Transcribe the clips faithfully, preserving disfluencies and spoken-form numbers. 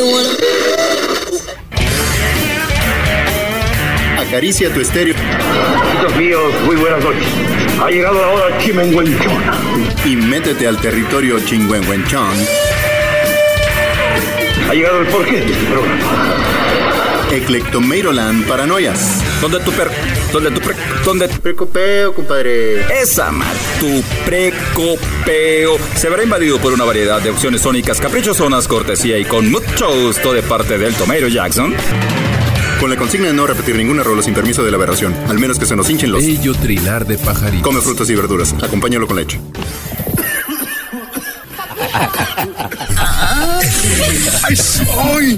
Acaricia tu estéreo. Amigos míos, muy buenas noches. Ha llegado la hora chimenguenchona. Y métete al territorio chingüengüenchón. Ha llegado el porqué de este programa. Eclectomeiroland Paranoias. ¿Dónde tu per... ¿Dónde tu pre... ¿Dónde tu precopeo, compadre? Esa mal, tu precopeo se verá invadido por una variedad de opciones sónicas caprichosonas, cortesía y con mucho gusto de parte del Tomeiro Jackson. Con la consigna de no repetir ninguna rola sin permiso de la aberración, al menos que se nos hinchen los... Bello trinar de pajaritos. Come frutas y verduras, acompáñalo con leche. ¡Ay, soy!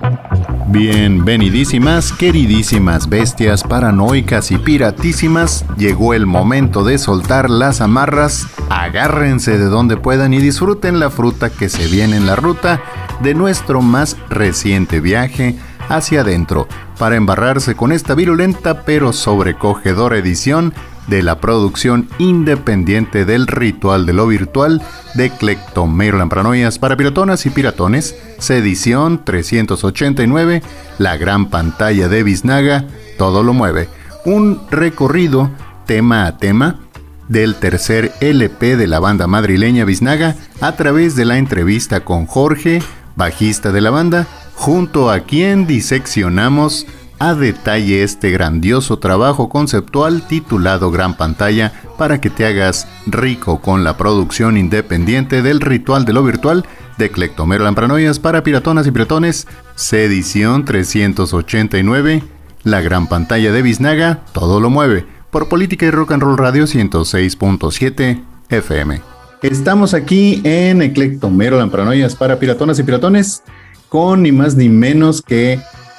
Bienvenidísimas, queridísimas bestias paranoicas y piratísimas. Llegó el momento de soltar las amarras. Agárrense de donde puedan y disfruten la fruta que se viene en la ruta de nuestro más reciente viaje hacia adentro, para embarrarse con esta virulenta pero sobrecogedora edición de la producción independiente del Ritual de lo Virtual de Eclectomeiroland Paranoias para piratonas y piratones, edición trescientos ochenta y nueve, la gran pantalla de Biznaga, todo lo mueve. Un recorrido tema a tema del tercer L P de la banda madrileña Biznaga a través de la entrevista con Jorge, bajista de la banda, junto a quien diseccionamos a detalle este grandioso trabajo conceptual titulado Gran Pantalla para que te hagas rico con la producción independiente del Ritual de lo Virtual de Eclectomeiroland Paranoias para piratonas y piratones, edición trescientos ochenta y nueve, la Gran Pantalla de Biznaga, todo lo mueve, por Política y Rock and Roll Radio ciento seis punto siete F M. Estamos aquí en Eclectomeiroland Paranoias para piratonas y piratones con ni más ni menos que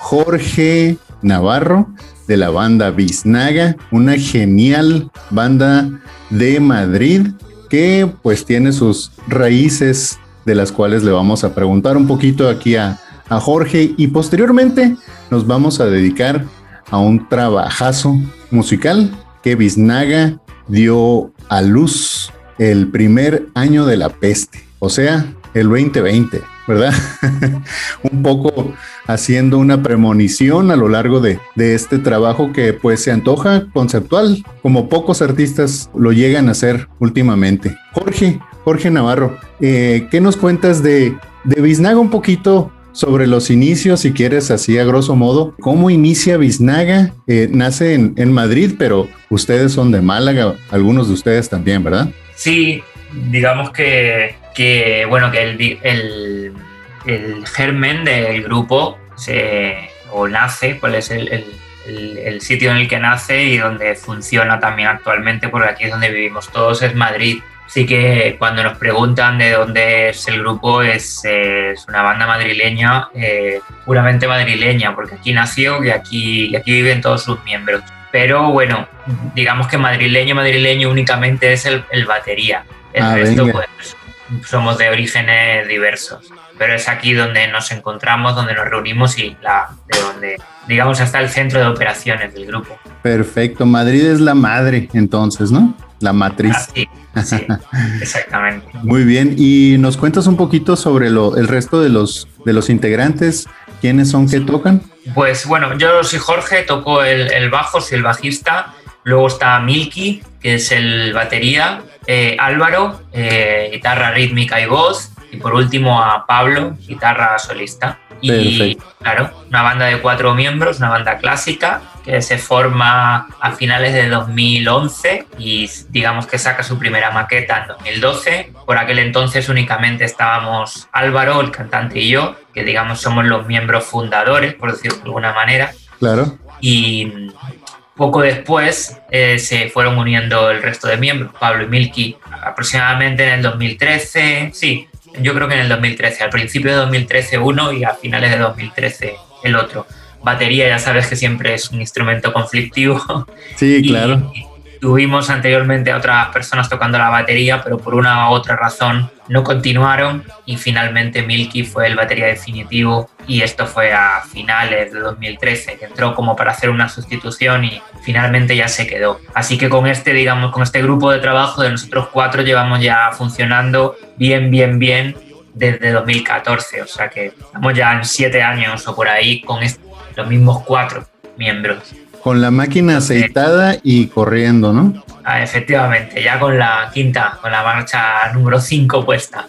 Jorge Navarro de la banda Biznaga, una genial banda de Madrid que pues tiene sus raíces de las cuales le vamos a preguntar un poquito aquí a, a Jorge y posteriormente nos vamos a dedicar a un trabajazo musical que Biznaga dio a luz el primer año de la peste, o sea, el veinte veinte, ¿verdad? Un poco haciendo una premonición a lo largo de, de este trabajo que pues se antoja conceptual, como pocos artistas lo llegan a hacer últimamente. Jorge, Jorge Navarro, eh, ¿qué nos cuentas de, de Biznaga un poquito sobre los inicios, si quieres, así a grosso modo? ¿Cómo inicia Biznaga? Eh, nace en, en Madrid, pero ustedes son de Málaga, algunos de ustedes también, ¿verdad? Sí, digamos que, que bueno, que el, el, el germen del grupo se, o nace, cuál es el, el, el, el sitio en el que nace y donde funciona también actualmente, porque aquí es donde vivimos todos, es Madrid. Así que cuando nos preguntan de dónde es el grupo, es, eh, es una banda madrileña, eh, puramente madrileña, porque aquí nació y aquí, y aquí viven todos sus miembros. Pero bueno, digamos que madrileño, madrileño únicamente es el, el batería. El ah, resto, venga. Pues, somos de orígenes diversos. Pero es aquí donde nos encontramos, donde nos reunimos y la, de donde, digamos, hasta el centro de operaciones del grupo. Perfecto. Madrid es la madre, entonces, ¿no? La matriz. Ah, sí, sí, exactamente. Muy bien. ¿Y nos cuentas un poquito sobre lo, el resto de los, de los integrantes? ¿Quiénes son que tocan? Pues bueno, yo soy Jorge, toco el, el bajo, soy el bajista. Luego está Milky, que es el batería. Eh, Álvaro, eh, guitarra rítmica y voz. Y por último a Pablo, guitarra solista. Y perfecto. Claro, una banda de cuatro miembros, una banda clásica que se forma a finales de dos mil once y digamos que saca su primera maqueta en dos mil doce. Por aquel entonces únicamente estábamos Álvaro, el cantante, y yo, que digamos somos los miembros fundadores, por decirlo de alguna manera. Claro. Y poco después eh, se fueron uniendo el resto de miembros, Pablo y Milky, aproximadamente en el dos mil trece, sí, yo creo que en el dos mil trece, al principio de dos mil trece uno y a finales de dos mil trece el otro. Batería, ya sabes que siempre es un instrumento conflictivo. Sí, claro. Y tuvimos anteriormente a otras personas tocando la batería, pero por una u otra razón no continuaron y finalmente Milky fue el batería definitivo y esto fue a finales de dos mil trece, que entró como para hacer una sustitución y finalmente ya se quedó. Así que con este, digamos, con este grupo de trabajo de nosotros cuatro llevamos ya funcionando bien, bien, bien desde dos mil catorce, o sea que estamos ya en siete años o por ahí con est- los mismos cuatro miembros. Con la máquina aceitada y corriendo, ¿no? Ah, efectivamente, ya con la quinta, con la marcha número cinco puesta.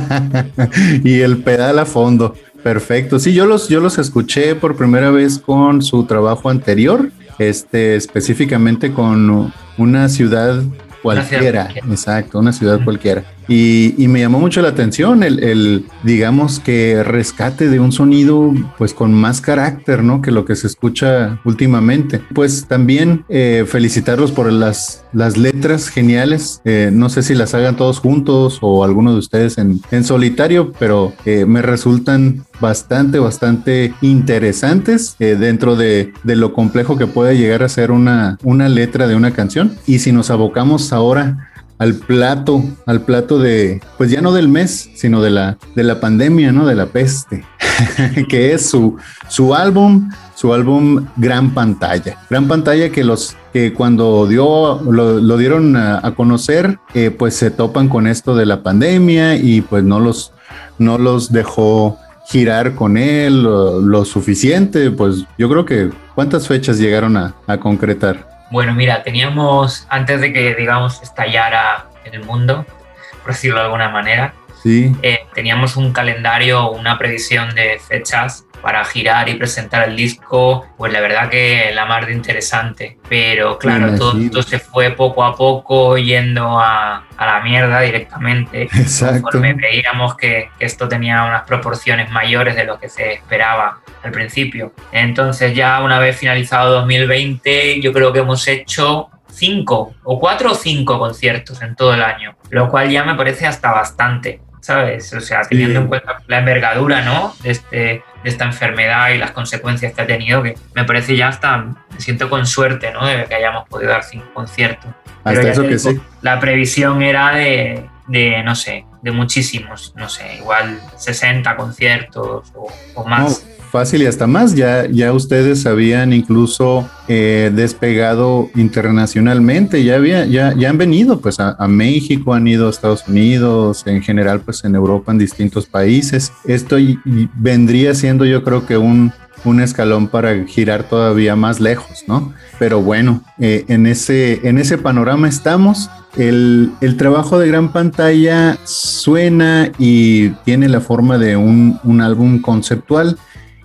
Y el pedal a fondo. Perfecto. Sí, yo los, yo los escuché por primera vez con su trabajo anterior, este, específicamente con una ciudad cualquiera. Una ciudad Exacto, una ciudad cualquiera. Y, y me llamó mucho la atención el, el, digamos que rescate de un sonido pues con más carácter, ¿no? Que lo que se escucha últimamente. Pues también eh, felicitarlos por las, las letras geniales. Eh, no sé si las hagan todos juntos o alguno de ustedes en, en solitario, pero eh, me resultan bastante, bastante interesantes eh, dentro de, de lo complejo que puede llegar a ser una, una letra de una canción. Y si nos abocamos ahora al plato, al plato de, pues ya no del mes, sino de la, de la pandemia, ¿no? De la peste, que es su, su álbum, su álbum Gran Pantalla. Gran Pantalla que los, que cuando dio, lo, lo dieron a, a conocer, eh, pues se topan con esto de la pandemia y pues no los, no los dejó girar con él lo, lo suficiente. Pues yo creo que, ¿cuántas fechas llegaron a, a concretar? Bueno, mira, teníamos, antes de que, digamos, estallara el mundo, por decirlo de alguna manera, sí. eh, teníamos un calendario, una previsión de fechas para girar y presentar el disco, pues la verdad que la mar de interesante. Pero claro, todo esto se fue poco a poco yendo a, a la mierda directamente. Exacto. Conforme veíamos que, que esto tenía unas proporciones mayores de lo que se esperaba al principio. Entonces ya una vez finalizado dos mil veinte, yo creo que hemos hecho cinco o cuatro o cinco conciertos en todo el año, lo cual ya me parece hasta bastante, ¿sabes? O sea, teniendo sí. en cuenta la envergadura, ¿no? de, este, de esta enfermedad y las consecuencias que ha tenido, que me parece ya hasta, me siento con suerte, ¿no? De que hayamos podido dar cinco conciertos. Hasta Pero eso que digo, sí. La previsión era de, de, no sé, de muchísimos, no sé, igual sesenta conciertos o, o más. No. Fácil y hasta más, ya, ya ustedes habían incluso eh, despegado internacionalmente, ya, había, ya, ya han venido pues a, a México, han ido a Estados Unidos, en general pues en Europa, en distintos países. Esto y, y vendría siendo yo creo que un, un escalón para girar todavía más lejos, ¿no? Pero bueno, eh, en, ese, en ese panorama estamos. El, el trabajo de Gran Pantalla suena y tiene la forma de un, un álbum conceptual.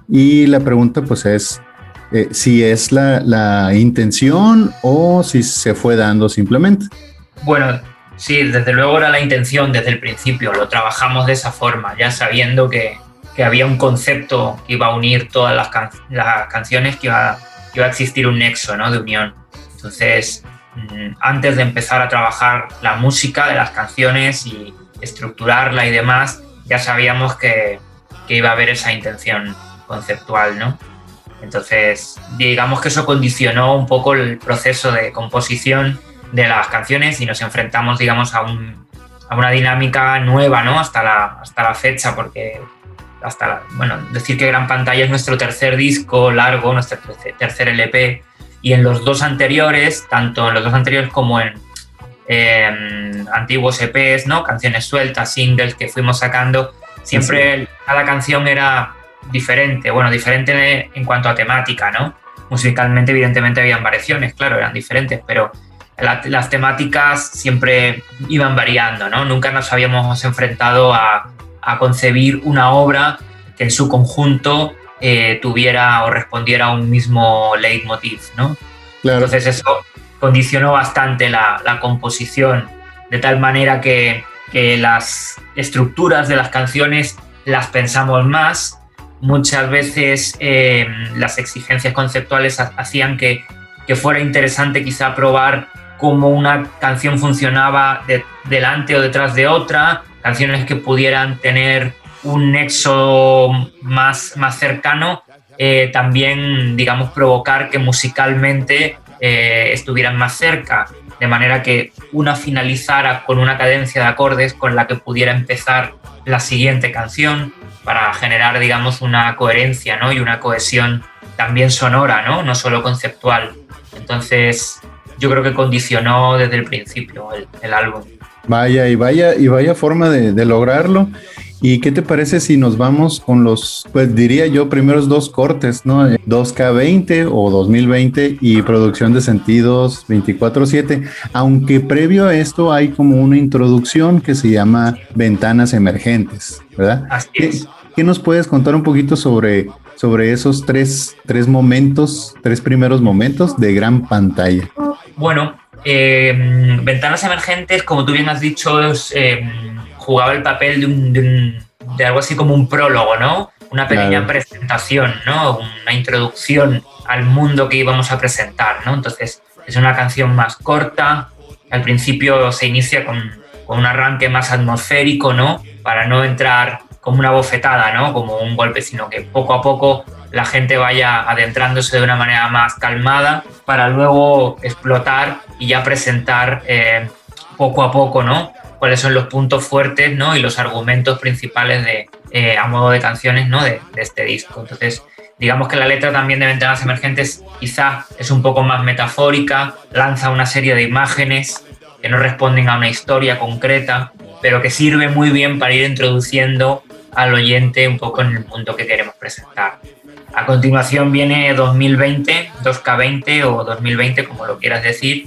Y la pregunta pues es eh, si es la, la intención o si se fue dando simplemente. Bueno, sí, desde luego era la intención desde el principio, lo trabajamos de esa forma, ya sabiendo que, que había un concepto que iba a unir todas las, can- las canciones, que iba, que iba a existir un nexo, ¿no? De unión. Entonces, mmm, antes de empezar a trabajar la música de las canciones y estructurarla y demás, ya sabíamos que, que iba a haber esa intención conceptual, ¿no? Entonces, digamos que eso condicionó un poco el proceso de composición de las canciones y nos enfrentamos, digamos, a, un, a una dinámica nueva, ¿no? Hasta la, hasta la fecha, porque hasta la, bueno, decir que Gran Pantalla es nuestro tercer disco largo, nuestro tercer L P, y en los dos anteriores, tanto en los dos anteriores como en eh, antiguos E Pes, ¿no? Canciones sueltas, singles que fuimos sacando, siempre sí. Cada canción era diferente, bueno, diferente en cuanto a temática, ¿no? Musicalmente, evidentemente, habían variaciones, claro, eran diferentes, pero la, las temáticas siempre iban variando, ¿no? Nunca nos habíamos enfrentado a, a concebir una obra que en su conjunto eh, tuviera o respondiera a un mismo leitmotiv, ¿no? Claro. Entonces eso condicionó bastante la, la composición, de tal manera que, que las estructuras de las canciones las pensamos más. Muchas veces eh, las exigencias conceptuales hacían que, que fuera interesante quizá probar cómo una canción funcionaba de, delante o detrás de otra, canciones que pudieran tener un nexo más, más cercano, eh, también, digamos, provocar que musicalmente eh, estuvieran más cerca, de manera que una finalizara con una cadencia de acordes con la que pudiera empezar la siguiente canción, para generar, digamos, una coherencia, ¿no? Y una cohesión también sonora, ¿no? No solo conceptual. Entonces, yo creo que condicionó desde el principio el, el álbum. Vaya, y vaya, y vaya forma de, de lograrlo. ¿Y qué te parece si nos vamos con los, pues diría yo, primeros dos cortes, ¿no? dos K veinte o dos mil veinte y producción de sentidos veinticuatro siete, aunque previo a esto hay como una introducción que se llama Ventanas Emergentes, ¿verdad? Así es. ¿Qué, qué nos puedes contar un poquito sobre, sobre esos tres, tres momentos, tres primeros momentos de gran pantalla? Bueno, eh, Ventanas Emergentes, como tú bien has dicho, es, eh, jugaba el papel de, un, de, un, de algo así como un prólogo, ¿no? Una pequeña claro. presentación, ¿no? Una introducción al mundo que íbamos a presentar, ¿no? Entonces, es una canción más corta. Al principio se inicia con, con un arranque más atmosférico, ¿no? Para no entrar como una bofetada, ¿no? Como un golpe, sino que poco a poco la gente vaya adentrándose de una manera más calmada para luego explotar y ya presentar eh, poco a poco, ¿no? Cuáles son los puntos fuertes, ¿no? Y los argumentos principales de, eh, a modo de canciones, ¿no? de, de este disco. Entonces, digamos que la letra también de Ventanas Emergentes quizá es un poco más metafórica, lanza una serie de imágenes que no responden a una historia concreta, pero que sirve muy bien para ir introduciendo al oyente un poco en el punto que queremos presentar. A continuación viene dos mil veinte, dos K veinte o dos mil veinte, como lo quieras decir,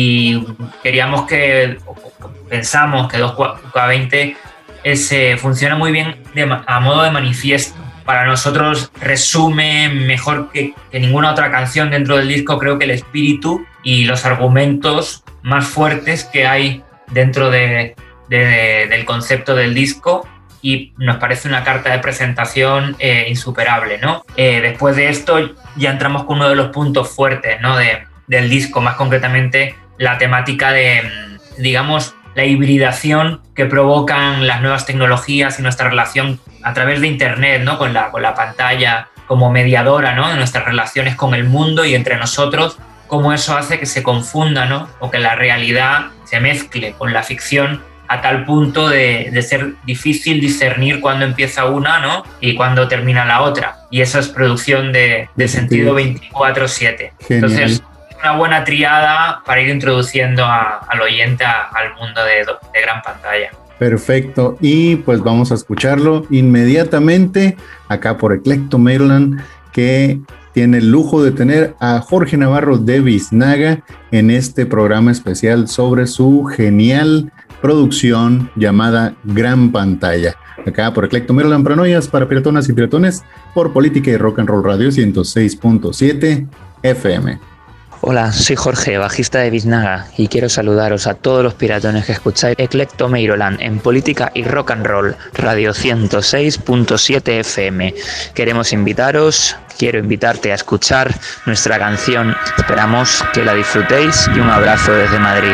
y queríamos que, pensamos que dos K veinte es, eh, funciona muy bien de, a modo de manifiesto. Para nosotros resume mejor que, que ninguna otra canción dentro del disco, creo que el espíritu y los argumentos más fuertes que hay dentro de, de, de, del concepto del disco, y nos parece una carta de presentación eh, insuperable, ¿no? Eh, después de esto ya entramos con uno de los puntos fuertes, ¿no? de, del disco, más concretamente la temática de, digamos, la hibridación que provocan las nuevas tecnologías y nuestra relación a través de Internet, ¿no? Con la, con la pantalla como mediadora, ¿no? De nuestras relaciones con el mundo y entre nosotros, cómo eso hace que se confunda, ¿no? O que la realidad se mezcle con la ficción a tal punto de, de ser difícil discernir cuándo empieza una, ¿no? Y cuándo termina la otra. Y eso es producción de, de Sentido veinticuatro siete. Entonces, una buena triada para ir introduciendo a, al oyente a, al mundo de, de gran pantalla. Perfecto, y pues vamos a escucharlo inmediatamente acá por Eclecto Maryland, que tiene el lujo de tener a Jorge Navarro de Biznaga en este programa especial sobre su genial producción llamada Gran Pantalla. Acá por Eclecto Maryland, Paranoias para piratonas y piratones, por Política y Rock and Roll Radio ciento seis punto siete F M. Hola, soy Jorge, bajista de Biznaga, y quiero saludaros a todos los piratones que escucháis Eclecto Maryland en Política y Rock and Roll Radio ciento seis punto siete F M. Queremos invitaros, quiero invitarte a escuchar nuestra canción. Esperamos que la disfrutéis y un abrazo desde Madrid.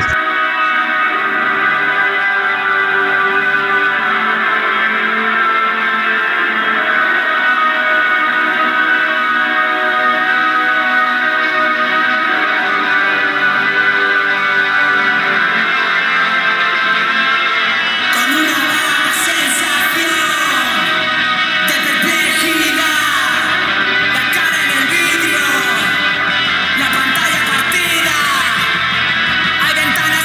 Ventanas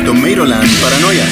Eclectomeiroland Paranoia.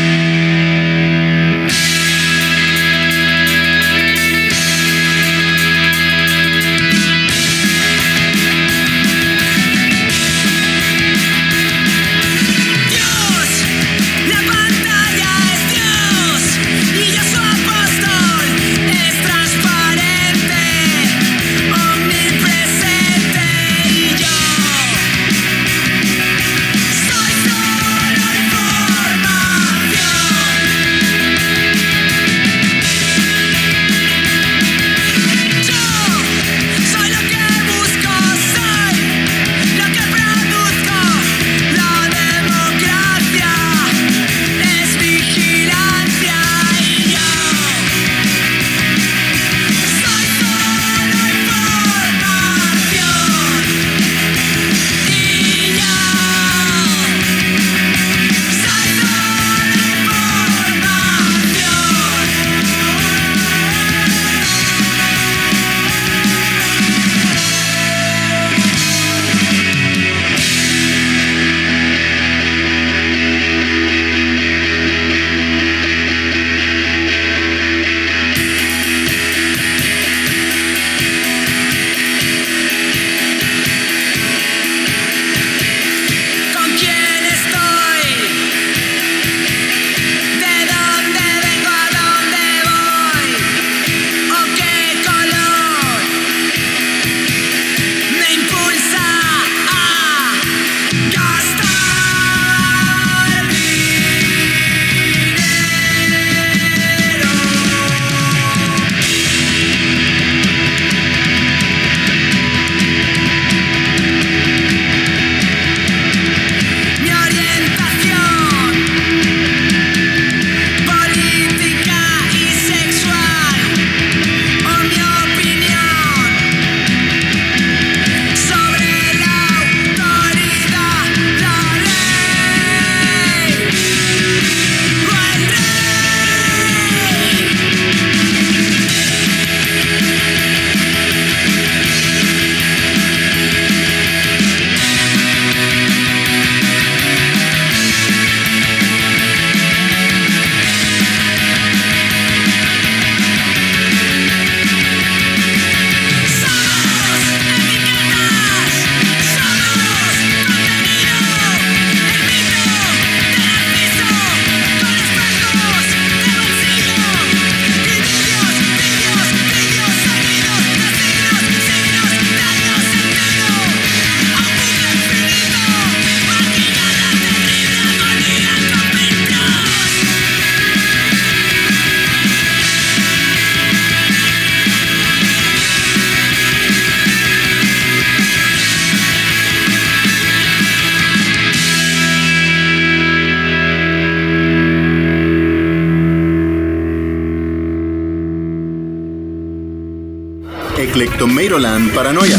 Eclectomeiroland Paranoia.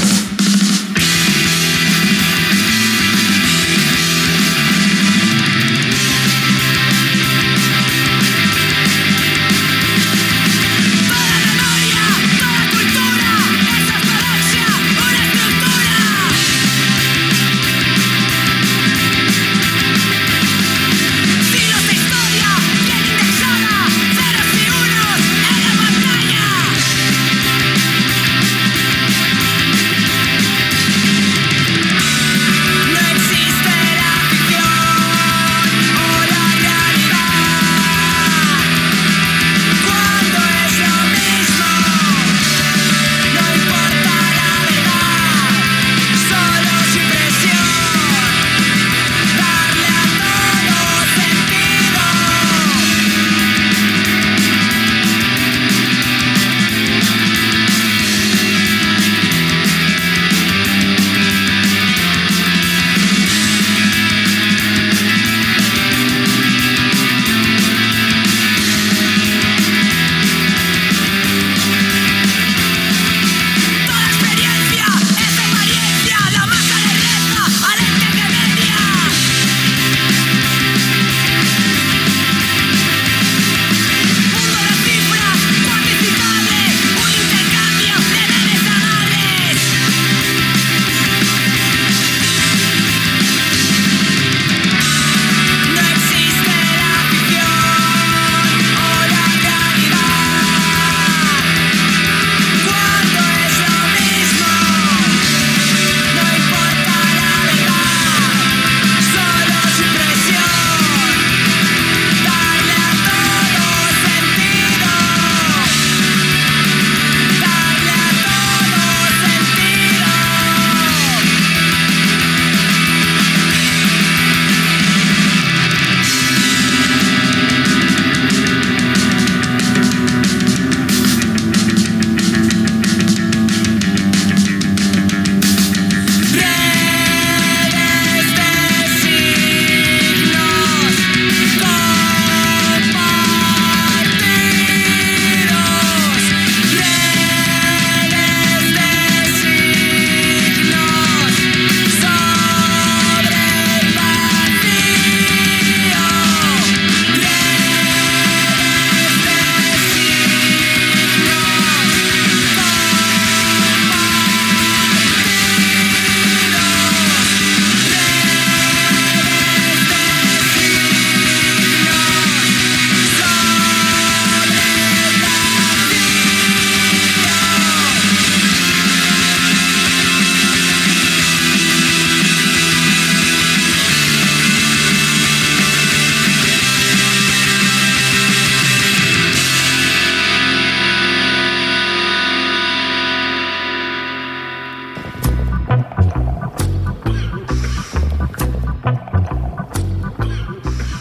Pantalla.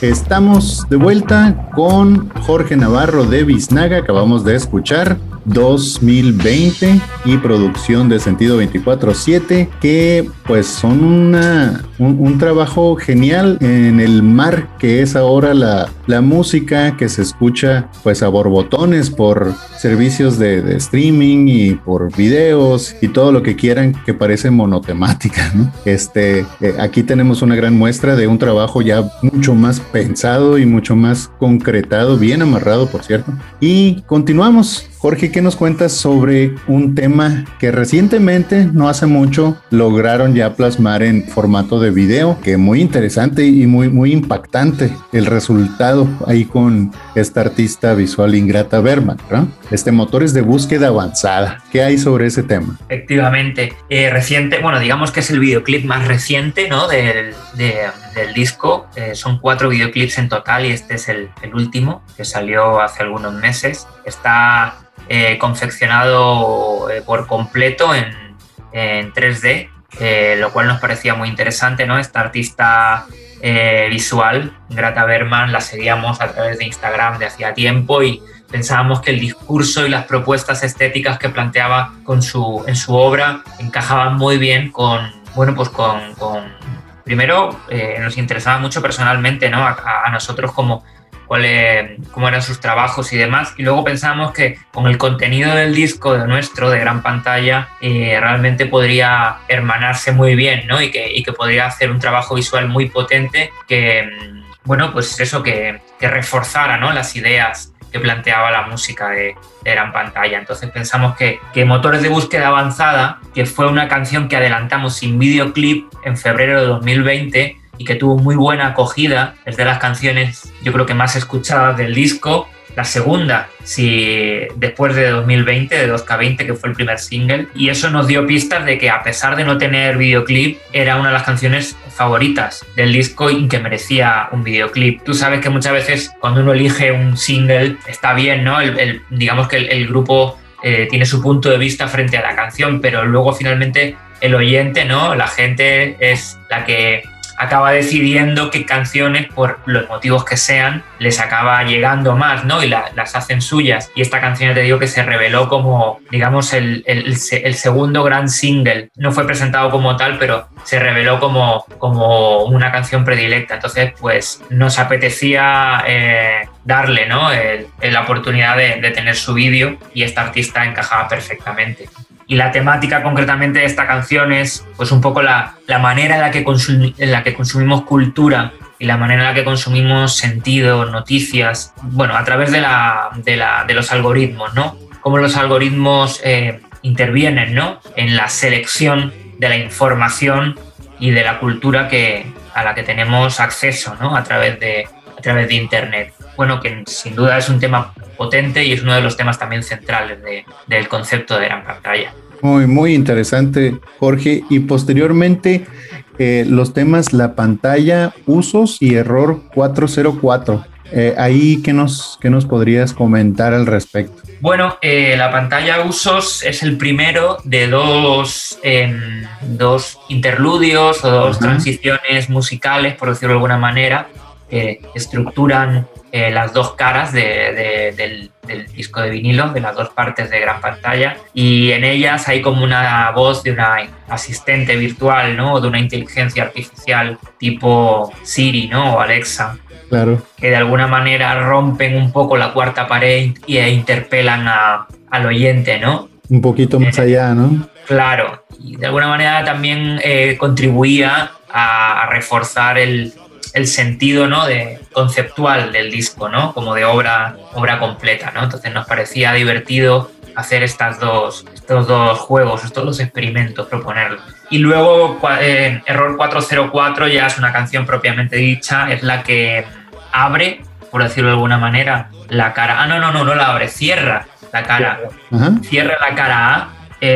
Estamos de vuelta con Jorge Navarro de Biznaga. Acabamos de escuchar dos mil veinte y producción de Sentido veinticuatro siete, que pues son una, un, un trabajo genial en el mar que es ahora la, la música que se escucha pues a borbotones por servicios de, de streaming y por videos y todo lo que quieran, que parece monotemática, ¿no? Este, eh, aquí tenemos una gran muestra de un trabajo ya mucho más pensado y mucho más concretado, bien amarrado, por cierto. Y continuamos. Jorge, ¿qué nos cuentas sobre un tema que recientemente, no hace mucho, lograron ya plasmar en formato de video? Que muy interesante y muy, muy impactante el resultado ahí con esta artista visual Ingrata Bergman, ¿no? Este, motores de búsqueda avanzada. ¿Qué hay sobre ese tema? Efectivamente, eh, reciente, bueno, digamos que es el videoclip más reciente, ¿no? del, de, del disco. Eh, son cuatro videoclips en total y este es el, el último, que salió hace algunos meses. Está Eh, confeccionado eh, por completo en, en tres D, eh, lo cual nos parecía muy interesante, ¿no? Esta artista eh, visual, Ingrata Bergman, la seguíamos a través de Instagram de hacía tiempo y pensábamos que el discurso y las propuestas estéticas que planteaba con su, en su obra encajaban muy bien con, bueno, pues con, con primero eh, nos interesaba mucho personalmente, ¿no? a, a nosotros como cuál, eh, cómo eran sus trabajos y demás, y luego pensamos que con el contenido del disco de nuestro, de gran pantalla, eh, realmente podría hermanarse muy bien, ¿no? y, que, y que podría hacer un trabajo visual muy potente que, bueno, pues eso, que, que reforzara, ¿no? las ideas que planteaba la música de, de gran pantalla. Entonces pensamos que, que Motores de Búsqueda Avanzada, que fue una canción que adelantamos sin videoclip en febrero de dos mil veinte, y que tuvo muy buena acogida, es de las canciones yo creo que más escuchadas del disco, la segunda, si después de dos mil veinte, de dos K veinte, que fue el primer single, y eso nos dio pistas de que a pesar de no tener videoclip, era una de las canciones favoritas del disco y que merecía un videoclip. Tú sabes que muchas veces cuando uno elige un single está bien, ¿no? El, el, digamos que el, el grupo eh, tiene su punto de vista frente a la canción, pero luego finalmente el oyente, ¿no? La gente es la que acaba decidiendo qué canciones, por los motivos que sean, les acaba llegando más, ¿no? Y la, las hacen suyas. Y esta canción, te digo, que se reveló como, digamos, el, el, el segundo gran single. No fue presentado como tal, pero se reveló como, como una canción predilecta. Entonces, pues, nos apetecía eh, darle, ¿no? El, el, la oportunidad de, de tener su vídeo, y esta artista encajaba perfectamente. Y la temática concretamente de esta canción es pues un poco la, la manera en la, que consumi- en la que consumimos cultura y la manera en la que consumimos sentido, noticias, bueno, a través de, la, de, la, de los algoritmos, ¿no? Cómo los algoritmos eh, intervienen, ¿no? En la selección de la información y de la cultura que, a la que tenemos acceso, ¿no? A través de, a través de Internet. Bueno, que sin duda es un tema potente y es uno de los temas también centrales de, del concepto de gran pantalla. Muy, muy interesante, Jorge. Y posteriormente, eh, los temas La Pantalla, Usos y Error cuatro cero cuatro. Eh, ahí, ¿qué nos, qué nos podrías comentar al respecto? Bueno, eh, La Pantalla, Usos es el primero de dos, eh, dos interludios o dos uh-huh. transiciones musicales, por decirlo de alguna manera, que estructuran Eh, las dos caras de, de, del, del disco de vinilo, de las dos partes de gran pantalla, y en ellas hay como una voz de una asistente virtual, ¿no? O de una inteligencia artificial tipo Siri, ¿no? O Alexa. Claro. Que de alguna manera rompen un poco la cuarta pared y, e interpelan a, al oyente, ¿no? Un poquito más eh, allá, ¿no? Claro. Y de alguna manera también eh, contribuía a, a reforzar el el sentido, ¿no? de, conceptual del disco, ¿no? Como de obra, obra completa, ¿no? Entonces nos parecía divertido hacer estas dos, estos dos juegos, estos dos experimentos, proponerlos. Y luego eh, Error cuatro cero cuatro ya es una canción propiamente dicha, es la que abre, por decirlo de alguna manera, la cara... Ah, no, no, no, no la abre, cierra la cara. Uh-huh. Cierra la cara A.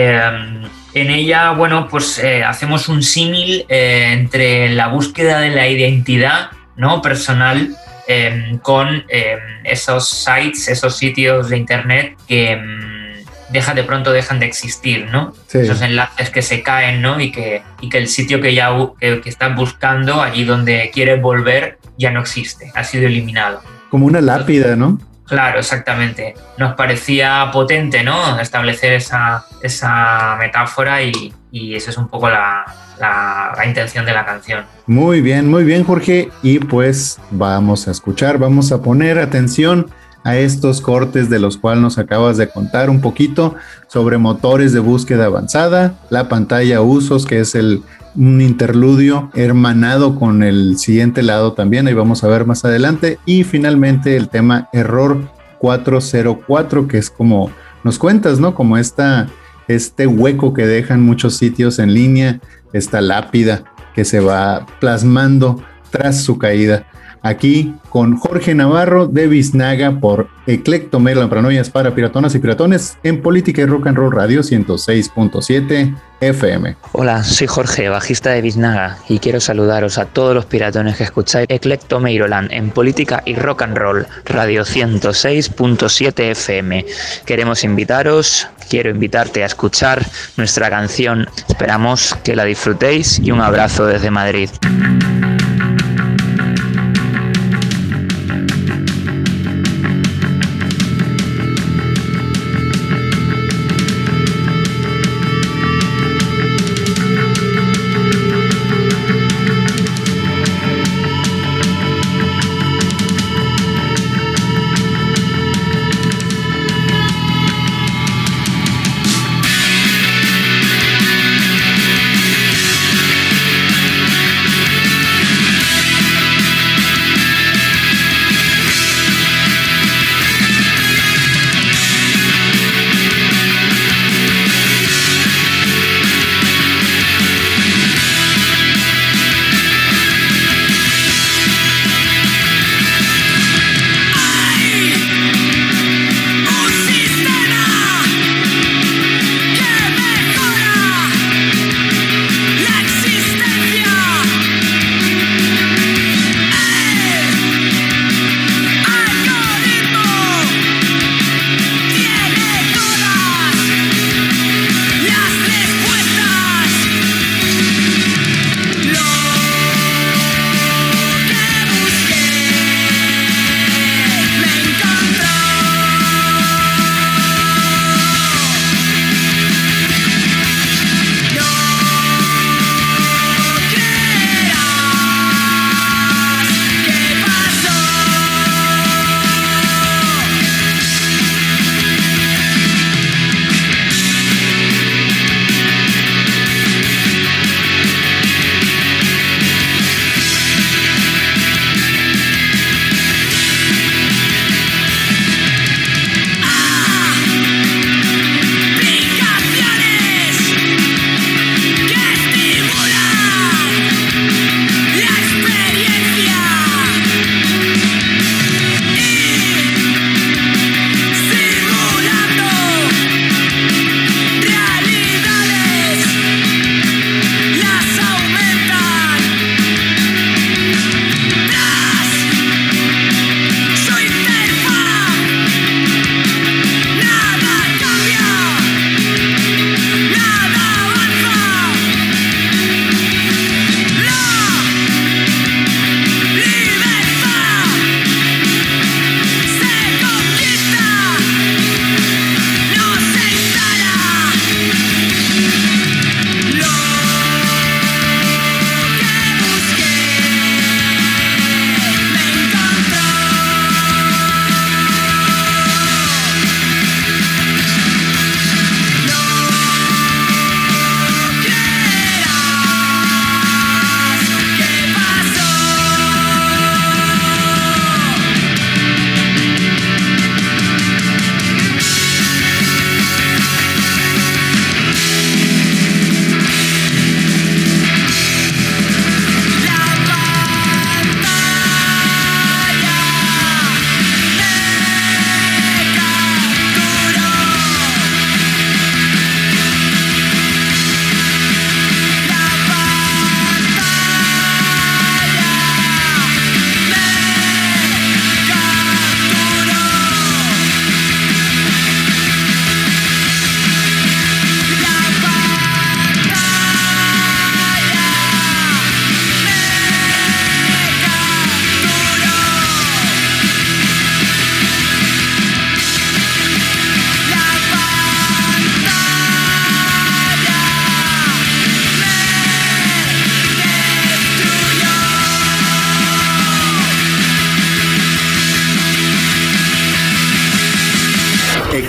Eh, En ella, bueno, pues eh, hacemos un símil eh, entre la búsqueda de la identidad, ¿no? personal eh, con eh, esos sites, esos sitios de internet que eh, deja, de pronto dejan de existir, ¿no? Sí. Esos enlaces que se caen, ¿no? Y que, y que el sitio que ya que, que estás buscando, allí donde quieres volver, ya no existe, ha sido eliminado. Como una lápida, ¿no? Claro, exactamente. Nos parecía potente, ¿no?, establecer esa, esa metáfora y, y esa es un poco la, la, la intención de la canción. Muy bien, muy bien, Jorge. Y pues vamos a escuchar, vamos a poner atención a estos cortes de los cuales nos acabas de contar un poquito sobre motores de búsqueda avanzada, la pantalla usos, que es el un interludio hermanado con el siguiente lado también, ahí vamos a ver más adelante, y finalmente el tema Error cuatrocientos cuatro, que es como nos cuentas, ¿no? Como esta, este hueco que dejan muchos sitios en línea, esta lápida que se va plasmando tras su caída. Aquí con Jorge Navarro de Biznaga por Eclecto Maryland, Paranoias para Piratonas y Piratones en Política y Rock and Roll Radio ciento seis punto siete F M. Hola, soy Jorge, bajista de Biznaga, y quiero saludaros a todos los piratones que escucháis Eclecto Maryland en Política y Rock and Roll Radio ciento seis punto siete F M. Queremos invitaros, quiero invitarte a escuchar nuestra canción. Esperamos que la disfrutéis y un abrazo desde Madrid.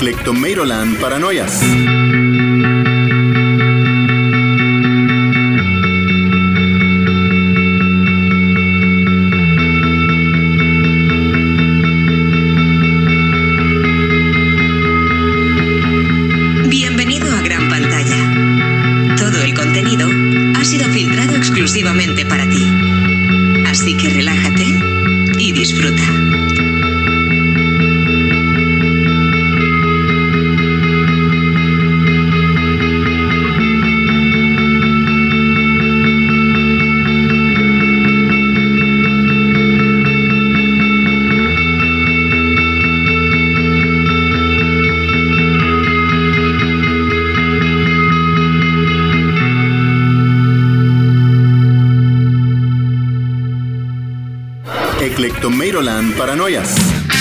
Eclectomeiroland Paranoias. Bienvenido a Gran Pantalla. Todo el contenido ha sido filtrado exclusivamente para ti. Así que relájate y disfruta. Eclectomeiroland Paranoias.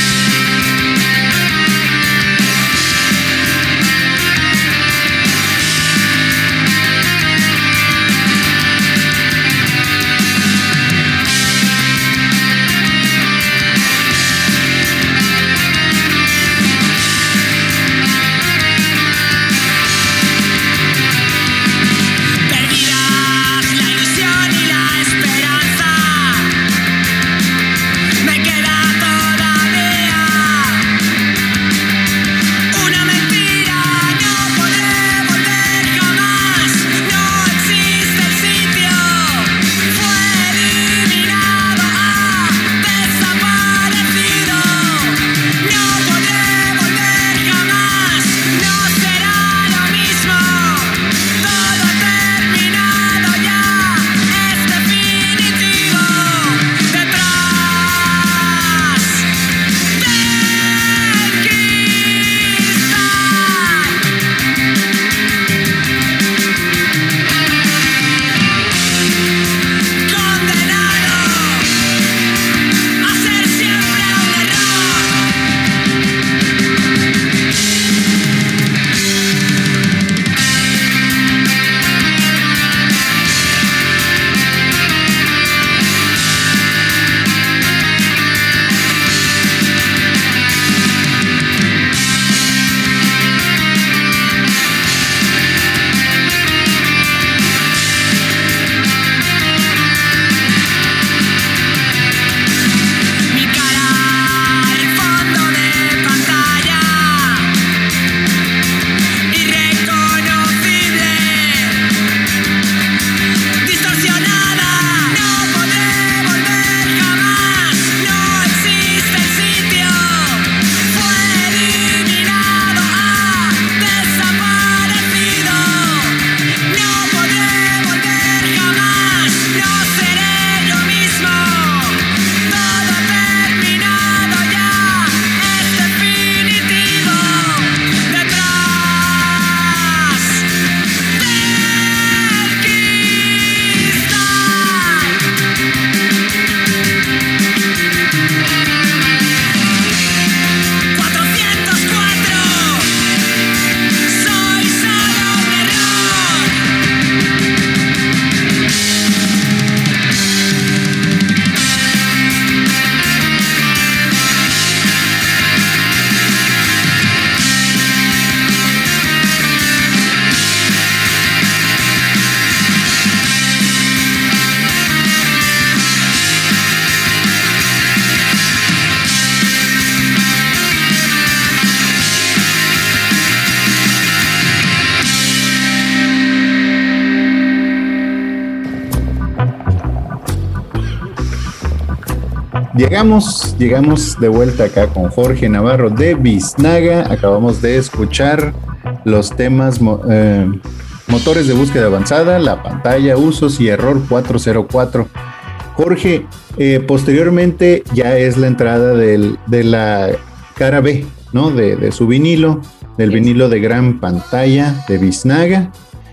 Llegamos, llegamos de vuelta acá con Jorge Navarro de Biznaga. Acabamos de escuchar los temas eh, motores de búsqueda avanzada, la pantalla, usos y error cuatro cero cuatro. Jorge, eh, posteriormente ya es la entrada del, de la cara B, ¿no? De, de su vinilo, del vinilo de gran pantalla de Biznaga,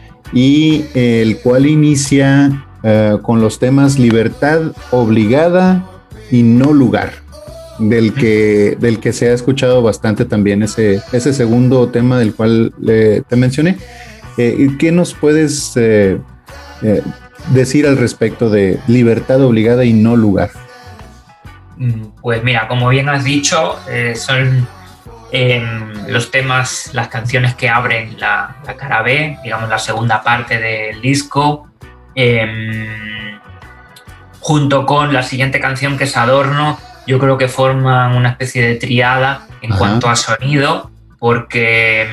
y eh, el cual inicia eh, con los temas Libertad Obligada y No Lugar, del que, del que se ha escuchado bastante también ese, ese segundo tema del cual eh, te mencioné. Eh, ¿Qué nos puedes eh, eh, decir al respecto de Libertad Obligada y No Lugar? Pues mira, como bien has dicho, eh, son eh, los temas, las canciones que abren la, la cara B, digamos la segunda parte del disco, eh, junto con la siguiente canción que es Adorno, yo creo que forman una especie de triada en Ajá. cuanto a sonido, porque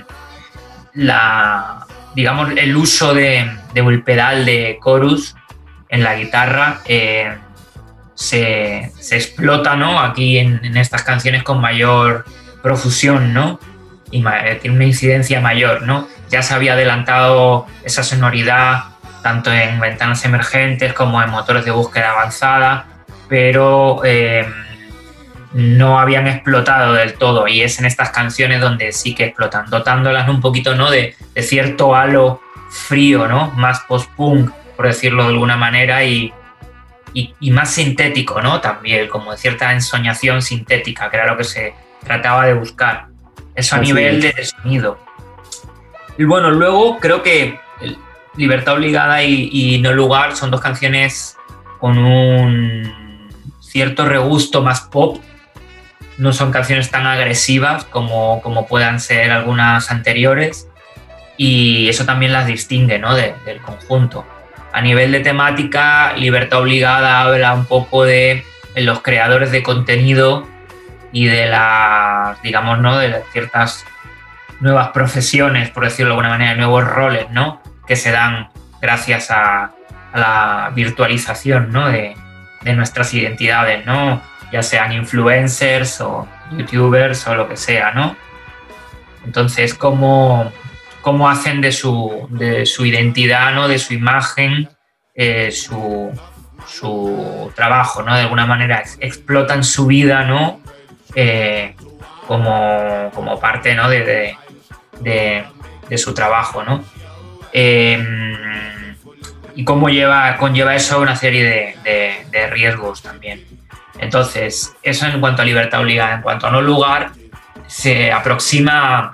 la, digamos, el uso de, de el pedal de chorus en la guitarra eh, se, se explota, ¿no? Aquí en, en estas canciones con mayor profusión, ¿no? Y ma- tiene una incidencia mayor, ¿no? Ya se había adelantado esa sonoridad tanto en Ventanas Emergentes como en Motores de Búsqueda Avanzada, pero eh, no habían explotado del todo, y es en estas canciones donde sí que explotan, dotándolas un poquito, ¿no? de, de cierto halo frío, ¿no? Más post-punk, por decirlo de alguna manera, y, y, y más sintético, ¿no? También, como de cierta ensoñación sintética, que era lo que se trataba de buscar. Eso a Así nivel es. de sonido. Y bueno, luego creo que Libertad Obligada y, y No Lugar son dos canciones con un cierto regusto más pop. No son canciones tan agresivas como, como puedan ser algunas anteriores, y eso también las distingue, ¿no? de, del conjunto. A nivel de temática, Libertad Obligada habla un poco de los creadores de contenido y de las, digamos, ¿no? de ciertas nuevas profesiones, por decirlo de alguna manera, nuevos roles, ¿no? que se dan gracias a, a la virtualización, ¿no? de, de nuestras identidades, ¿no? ya sean influencers o youtubers o lo que sea, ¿no? Entonces, cómo, cómo hacen de su, de su identidad, ¿no? de su imagen, eh, su, su trabajo, ¿no? De alguna manera explotan su vida, ¿no? Eh, como, como parte, ¿no? de, de, de, de su trabajo, ¿no? Eh, y cómo lleva, conlleva eso una serie de, de, de riesgos también. Entonces, eso en cuanto a Libertad Obligada. En cuanto a No Lugar, se aproxima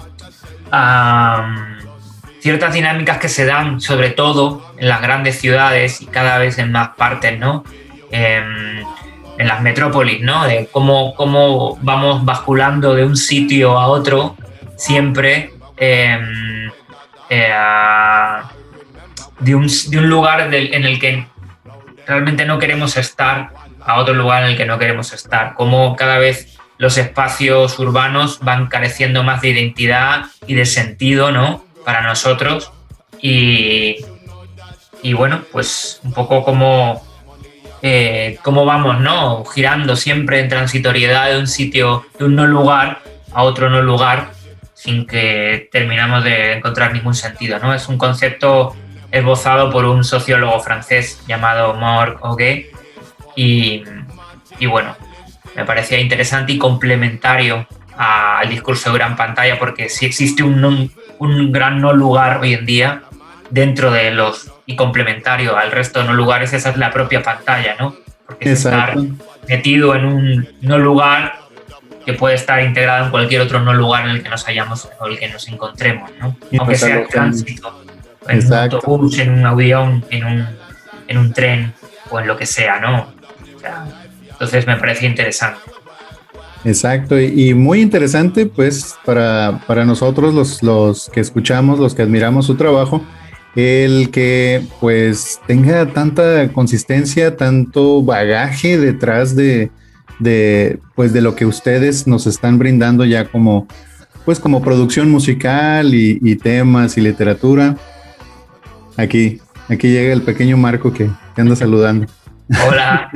a um, ciertas dinámicas que se dan, sobre todo en las grandes ciudades y cada vez en más partes, ¿no? Eh, en las metrópolis, ¿no? De cómo, cómo vamos basculando de un sitio a otro, siempre eh, eh, de, un, de un lugar del, en el que realmente no queremos estar a otro lugar en el que no queremos estar. Cómo cada vez los espacios urbanos van careciendo más de identidad y de sentido, ¿no? Para nosotros. Y, y bueno, pues un poco como eh, cómo vamos, ¿no? Girando siempre en transitoriedad de un sitio, de un no lugar a otro no lugar, sin que terminamos de encontrar ningún sentido, ¿no? Es un concepto esbozado por un sociólogo francés llamado Maur Auguet. Y, y bueno, me parecía interesante y complementario a, al discurso de gran pantalla, porque si existe un, un, un gran no lugar hoy en día dentro de los y complementario al resto de no lugares, esa es la propia pantalla, ¿no? Porque estar metido en un no lugar que puede estar integrado en cualquier otro no lugar en el que nos hayamos o el que nos encontremos, ¿no? Aunque sea en tránsito, en Exacto. un autobús, en un avión, en un, en un tren o en lo que sea, ¿no? O sea, entonces me parece interesante. Exacto, y, y muy interesante pues para, para nosotros los, los que escuchamos, los que admiramos su trabajo, el que pues tenga tanta consistencia, tanto bagaje detrás de, de pues de lo que ustedes nos están brindando ya como pues como producción musical y, y temas y literatura. Aquí, aquí llega el pequeño Marco que, que anda saludando. Hola.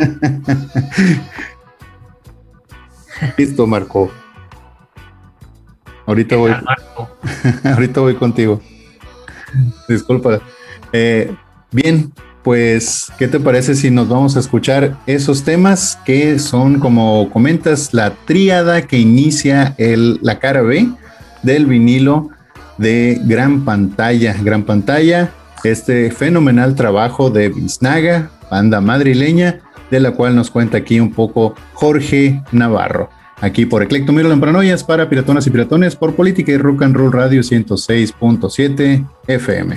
Listo, Marco. Ahorita voy. Marco? Ahorita voy contigo. Disculpa. Eh, bien, pues, ¿qué te parece si nos vamos a escuchar esos temas que son, como comentas, la tríada que inicia el, la cara B del vinilo de Gran Pantalla? Gran Pantalla, este fenomenal trabajo de Biznaga, banda madrileña, de la cual nos cuenta aquí un poco Jorge Navarro. Aquí por Eclecto Maryland Paranoias para Piratonas y Piratones por Política y Rock and Roll Radio ciento seis punto siete F M.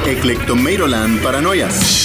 Eclectomeiroland Paranoias.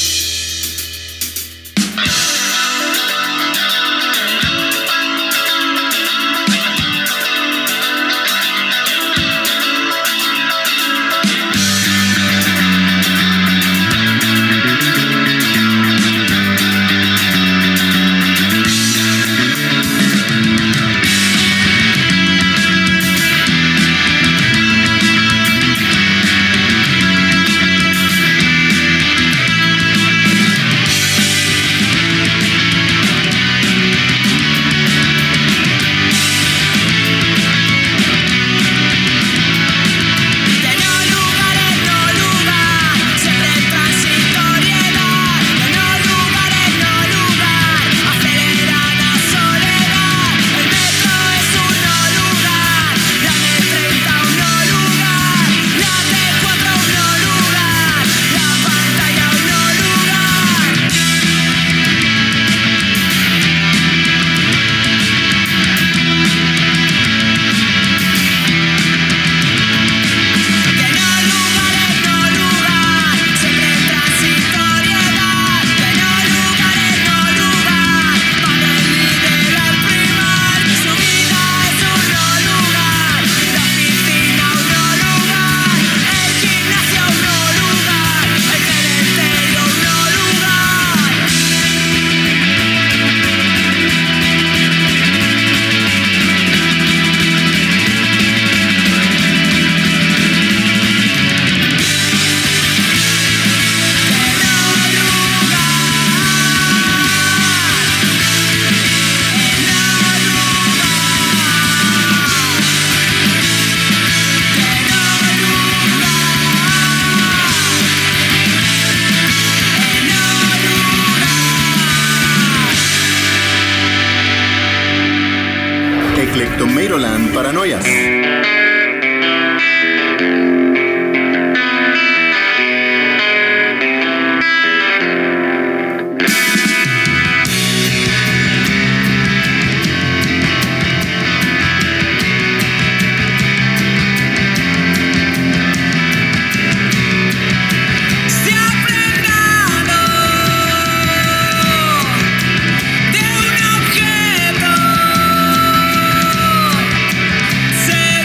Eclectomeiroland Paranoias. De un objeto se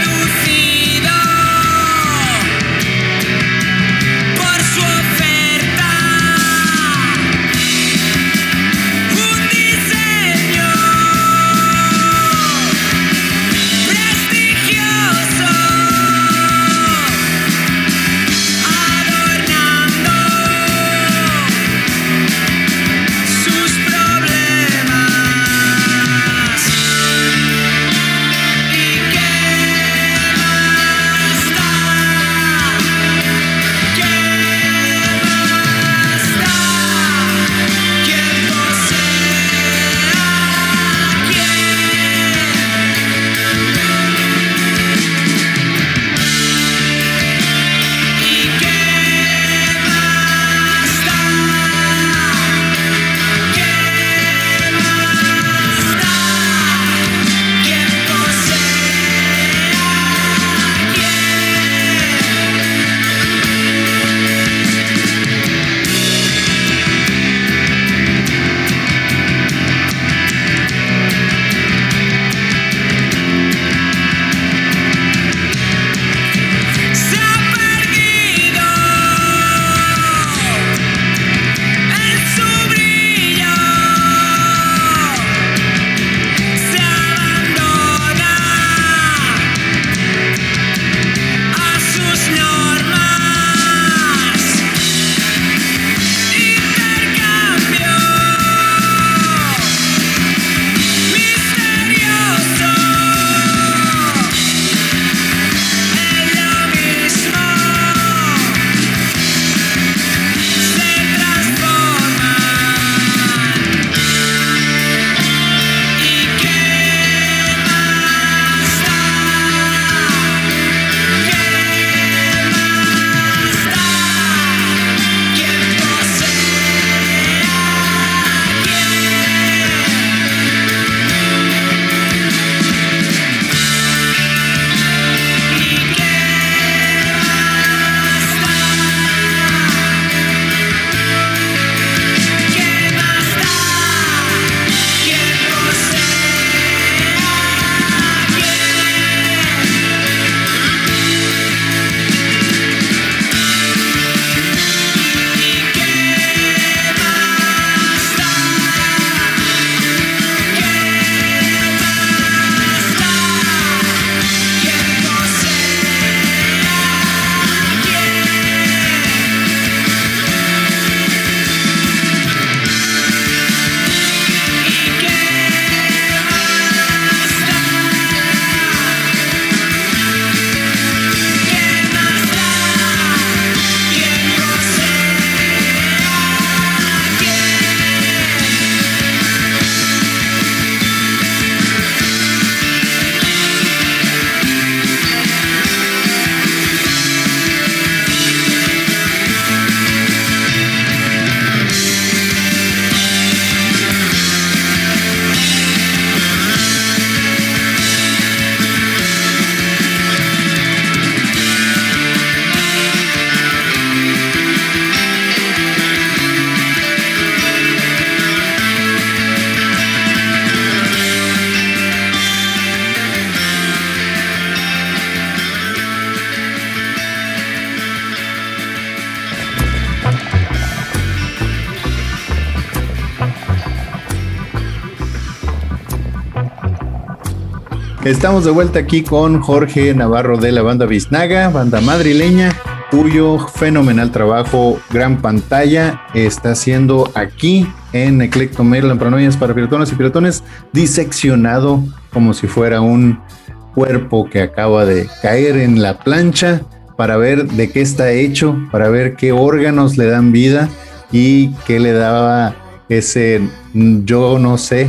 Estamos de vuelta aquí con Jorge Navarro de la banda Biznaga, banda madrileña, cuyo fenomenal trabajo, Gran Pantalla, está haciendo aquí en Eclecto Maryland, Paranoias para Piratonas y Piratones, diseccionado como si fuera un cuerpo que acaba de caer en la plancha, para ver de qué está hecho, para ver qué órganos le dan vida y qué le daba ese yo no sé,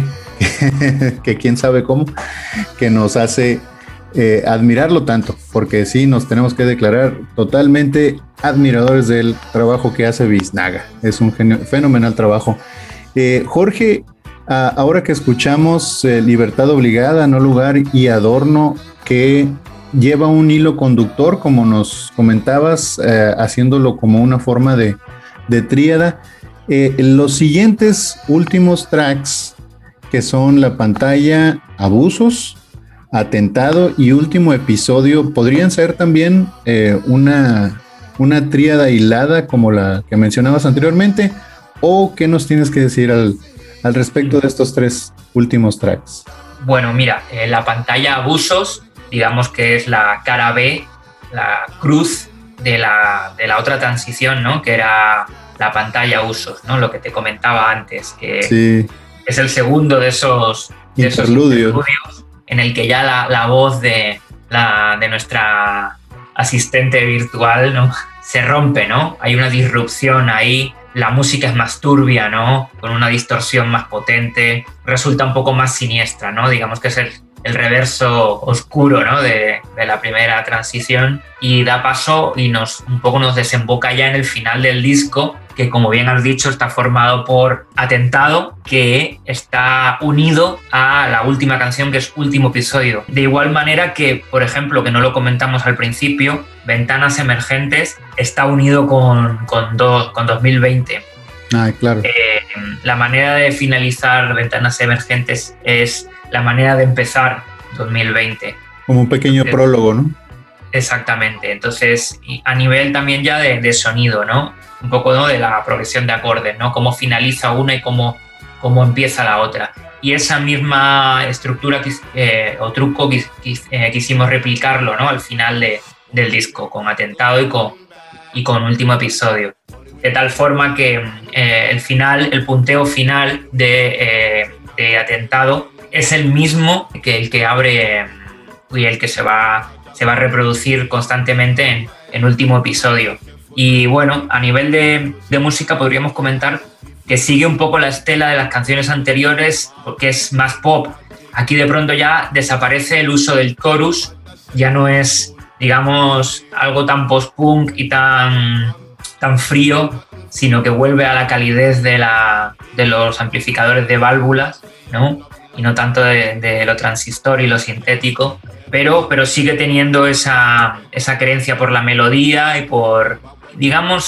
que quién sabe cómo, que nos hace eh, admirarlo tanto, porque sí nos tenemos que declarar totalmente admiradores del trabajo que hace Biznaga. Es un genio, fenomenal trabajo. Eh, Jorge, a, ahora que escuchamos eh, Libertad Obligada, No Lugar y Adorno, que lleva un hilo conductor, como nos comentabas, eh, haciéndolo como una forma de, de tríada. Eh, los siguientes últimos tracks, que son La Pantalla, Abusos, Atentado y Último Episodio, podrían ser también eh, una, una tríada hilada como la que mencionabas anteriormente, o qué nos tienes que decir al, al respecto de estos tres últimos tracks. Bueno, mira, eh, La Pantalla, Abusos, digamos que es la cara B, la cruz de la, de la otra transición, ¿no? Que era La Pantalla, Usos, ¿no? Lo que te comentaba antes, que sí. Es el segundo de esos, de esos interludios en el que ya la, la voz de, la, de nuestra asistente virtual, ¿no? Se rompe, ¿no? Hay una disrupción ahí, la música es más turbia, ¿no? Con una distorsión más potente, resulta un poco más siniestra, ¿no? Digamos que es el el reverso oscuro, ¿no? de, de la primera transición, y da paso y nos un poco nos desemboca ya en el final del disco, que como bien has dicho está formado por Atentado, que está unido a la última canción, que es Último Episodio. De igual manera que, por ejemplo, que no lo comentamos al principio, Ventanas Emergentes está unido con, con, do, con dos mil veinte. Ah, claro. Eh, la manera de finalizar Ventanas Emergentes es la manera de empezar dos mil veinte. Como un pequeño Entonces, prólogo, ¿no? Exactamente. Entonces, a nivel también ya de, de sonido, ¿no? Un poco, ¿no? De la progresión de acordes, ¿no? Cómo finaliza una y cómo, cómo empieza la otra. Y esa misma estructura eh, o truco quis, quis, eh, quisimos replicarlo, ¿no? Al final de, del disco, con Atentado y con, y con Último Episodio. De tal forma que eh, el final, el punteo final de, eh, de Atentado es el mismo que el que abre y el que se va, se va a reproducir constantemente en, en Último Episodio. Y bueno, a nivel de, de música podríamos comentar que sigue un poco la estela de las canciones anteriores, porque es más pop. Aquí de pronto ya desaparece el uso del chorus, ya no es, digamos, algo tan post-punk y tan, tan frío, sino que vuelve a la calidez de, la, de los amplificadores de válvulas, ¿no? Y no tanto de, de lo transistor y lo sintético, pero, pero sigue teniendo esa, esa creencia por la melodía y por, digamos,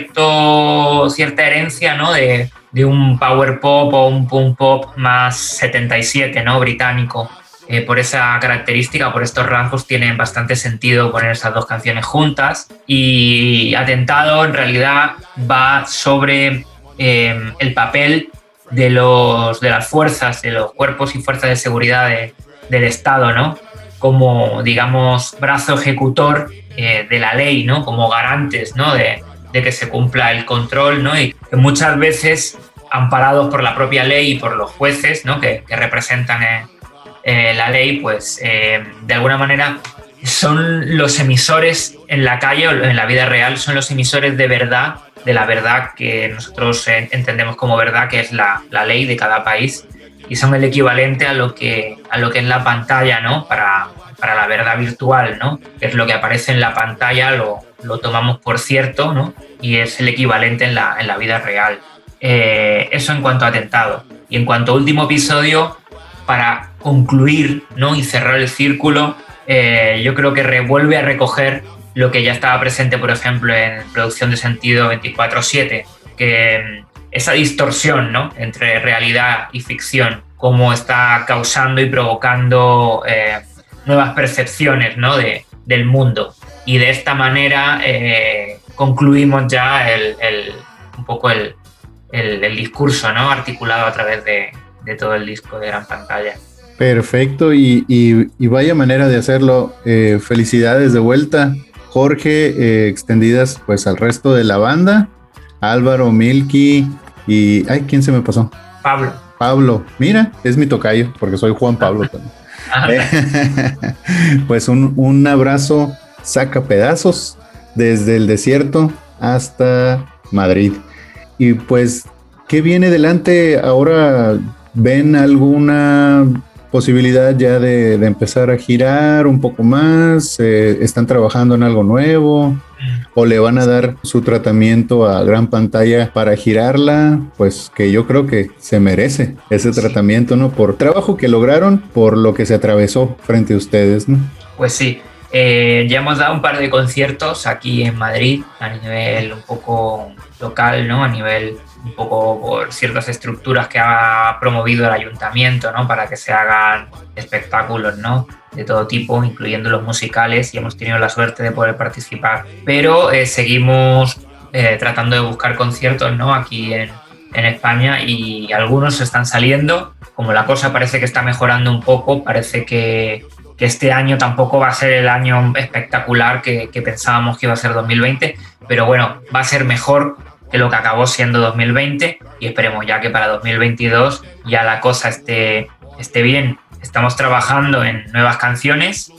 cierto, cierta herencia, ¿no? de, de un power pop o un punk pop más setenta y siete, ¿no? Británico. Eh, por esa característica, por estos rasgos, tiene bastante sentido poner esas dos canciones juntas. Y Atentado en realidad va sobre eh, el papel de, los, de las fuerzas, de los cuerpos y fuerzas de seguridad de, del Estado, ¿no? Como, digamos, brazo ejecutor eh, de la ley, ¿no? Como garantes, ¿no? de, de que se cumpla el control, ¿no? Y que muchas veces, amparados por la propia ley y por los jueces, ¿no? que, que representan eh, eh, la ley, pues eh, de alguna manera son los emisores en la calle o en la vida real, son los emisores de verdad, de la verdad que nosotros eh, entendemos como verdad, que es la, la ley de cada país, y son el equivalente a lo que, a lo que es la pantalla, ¿no? Para, para la verdad virtual, ¿no? Que es lo que aparece en la pantalla, lo, lo tomamos por cierto, ¿no? Y es el equivalente en la, en la vida real. Eh, eso en cuanto a Atentado. Y en cuanto a Último Episodio, para concluir, ¿no? Y cerrar el círculo, eh, yo creo que revuelve a recoger lo que ya estaba presente, por ejemplo, en Producción de Sentido veinticuatro siete, que esa distorsión, ¿no? Entre realidad y ficción, cómo está causando y provocando eh, nuevas percepciones, ¿no? de, del mundo. Y de esta manera eh, concluimos ya el, el, un poco el, el, el discurso, ¿no? Articulado a través de, de todo el disco de Gran Pantalla. Perfecto, y, y, y vaya manera de hacerlo. Eh, felicidades de vuelta, Jorge, eh, extendidas pues al resto de la banda, Álvaro, Milky y... Ay, ¿quién se me pasó? Pablo. Pablo, mira, es mi tocayo, porque soy Juan Pablo también. Pues un, un abrazo saca pedazos desde el desierto hasta Madrid. Y pues, ¿qué viene delante ahora? ¿Ven alguna posibilidad ya de, de empezar a girar un poco más? Eh, ¿Están trabajando en algo nuevo? ¿O le van a dar su tratamiento a gran pantalla para girarla? Pues que yo creo que se merece ese sí. tratamiento, ¿no? Por trabajo que lograron, por lo que se atravesó frente a ustedes, ¿no? Pues sí, eh, ya hemos dado un par de conciertos aquí en Madrid a nivel un poco local, ¿no? A nivel un poco por ciertas estructuras que ha promovido el ayuntamiento, ¿no? Para que se hagan espectáculos, ¿no? De todo tipo, incluyendo los musicales, y hemos tenido la suerte de poder participar. Pero eh, seguimos eh, tratando de buscar conciertos, ¿no? Aquí en, en España, y algunos están saliendo. Como la cosa parece que está mejorando un poco, parece que, que este año tampoco va a ser el año espectacular que, que pensábamos que iba a ser dos mil veinte, pero bueno, va a ser mejor que lo que acabó siendo dos mil veinte, y esperemos ya que para dos mil veintidós ya la cosa esté, esté bien. Estamos trabajando en nuevas canciones,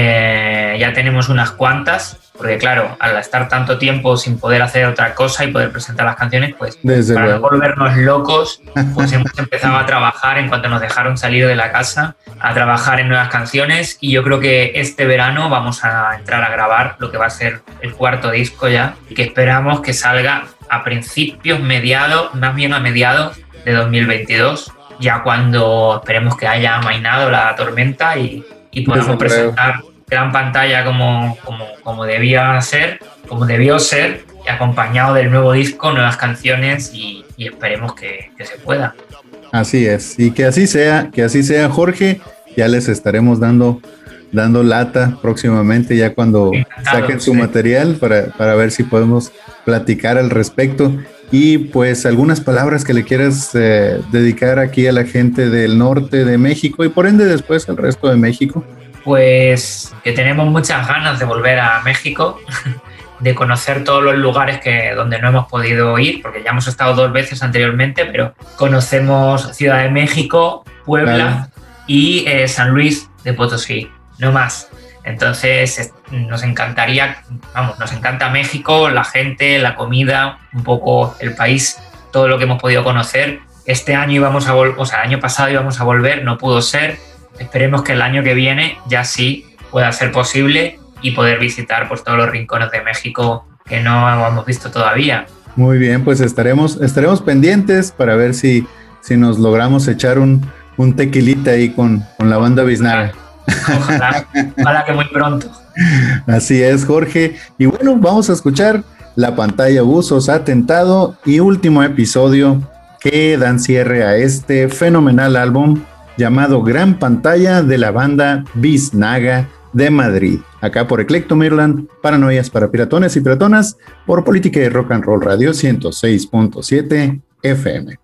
eh, ya tenemos unas cuantas, porque claro, al estar tanto tiempo sin poder hacer otra cosa y poder presentar las canciones, pues Desde para luego. no volvernos locos, pues hemos empezado a trabajar en cuanto nos dejaron salir de la casa, a trabajar en nuevas canciones, y yo creo que este verano vamos a entrar a grabar lo que va a ser el cuarto disco ya, y que esperamos que salga a principios, mediados, más bien a mediados de dos mil veintidós, ya cuando esperemos que haya amainado la tormenta y, y podamos presentar gran pantalla como, como, como debía ser, como debió ser, y acompañado del nuevo disco, nuevas canciones, y, y esperemos que, que se pueda. Así es, y que así sea, que así sea, Jorge. Ya les estaremos dando, dando lata próximamente, ya cuando Encantado, saquen su sí. material, para, para ver si podemos platicar al respecto. Y pues algunas palabras que le quieras eh, dedicar aquí a la gente del norte de México y por ende después al resto de México. Pues que tenemos muchas ganas de volver a México, de conocer todos los lugares que, donde no hemos podido ir, porque ya hemos estado dos veces anteriormente, pero conocemos Ciudad de México, Puebla, claro, y eh, San Luis de Potosí, no más. Entonces es, nos encantaría, vamos, nos encanta México, la gente, la comida, un poco el país, todo lo que hemos podido conocer. Este año íbamos a volver, o sea, el año pasado íbamos a volver, no pudo ser. Esperemos que el año que viene ya sí pueda ser posible y poder visitar pues todos los rincones de México que no hemos visto todavía. Muy bien, pues estaremos, estaremos pendientes para ver si, si nos logramos echar un, un tequilita ahí con, con la banda Biznaga. Ojalá, ojalá que muy pronto. Así es, Jorge. Y bueno, vamos a escuchar La Pantalla Buzos Atentado y último episodio que dan cierre a este fenomenal álbum llamado Gran Pantalla de la banda Biznaga de Madrid. Acá por Eclecto Maryland, Paranoias para Piratones y Piratonas, por Política y Rock and Roll Radio ciento seis punto siete F M.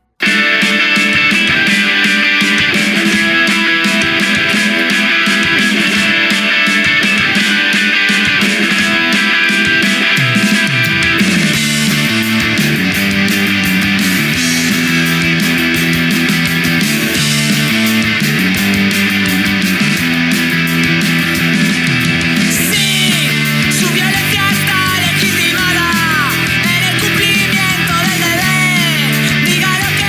Diga lo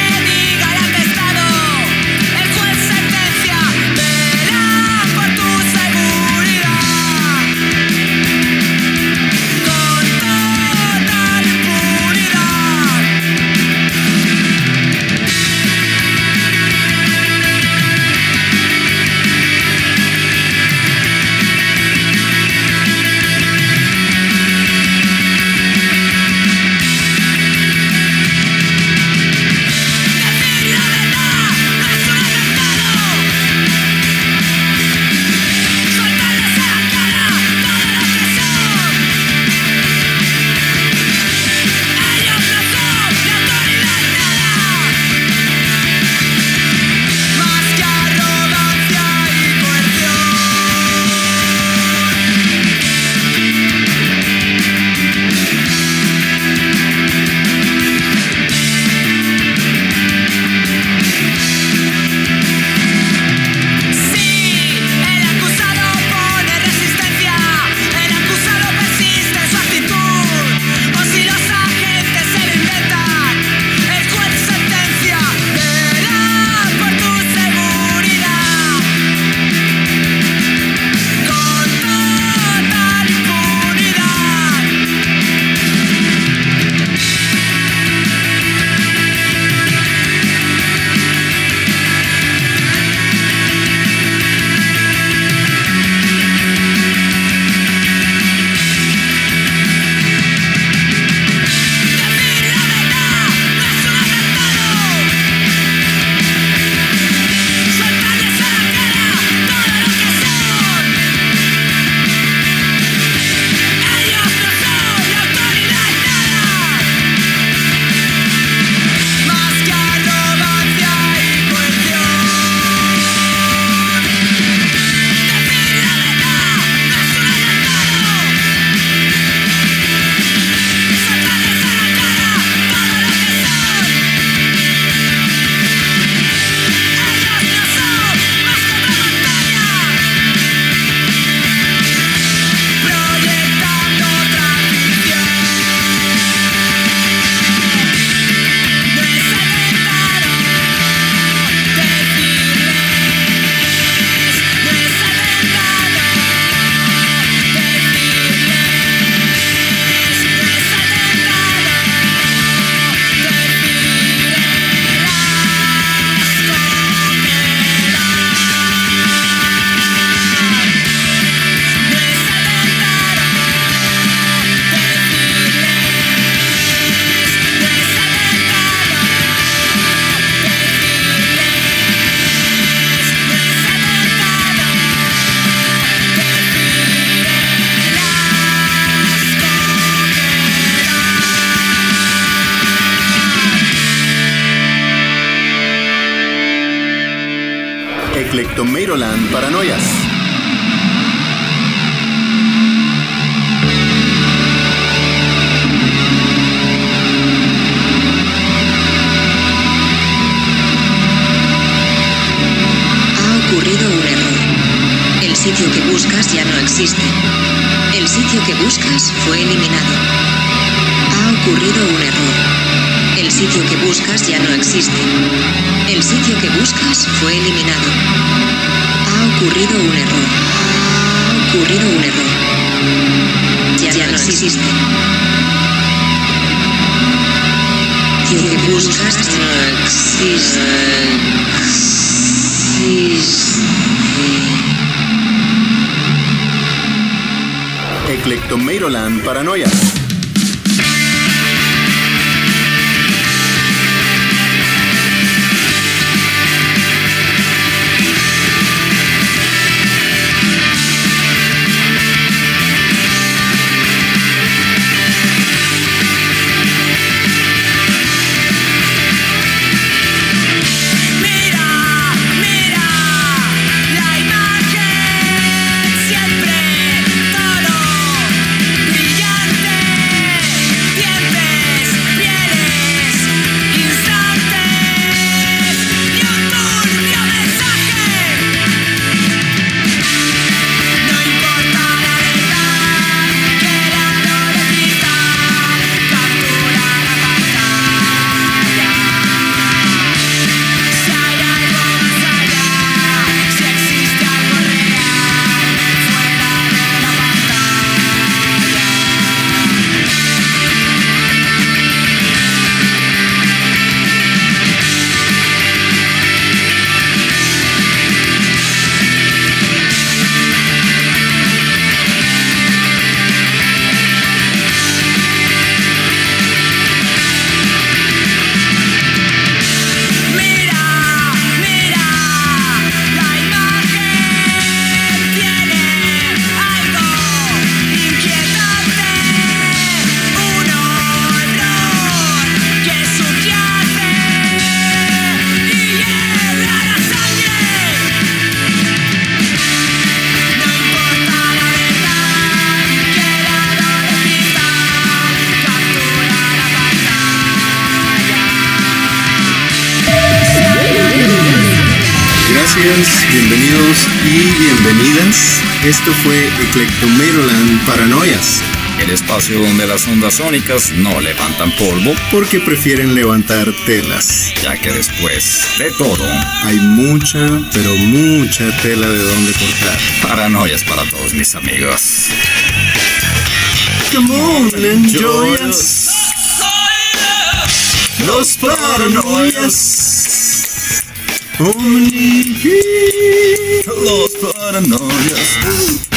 Eclectomeiroland Paranoias. Ha ocurrido un error. El sitio que buscas ya no existe. El sitio que buscas fue eliminado. Ha ocurrido un error. El sitio que buscas ya no existe. El sitio que buscas fue eliminado. Ha ocurrido un error. Ha ocurrido un error. Ya, ya no existe. El sitio que buscas no existe. Eclectomeiroland Paranoias. Bienvenidos y bienvenidas. Esto fue Eclectomeiroland Paranoias, el espacio donde las ondas sónicas no levantan polvo, porque prefieren levantar telas, ya que después de todo hay mucha, pero mucha tela de donde cortar. Paranoias para todos mis amigos. Come on, enjoy us. Los Paranoias. Los Paranoias.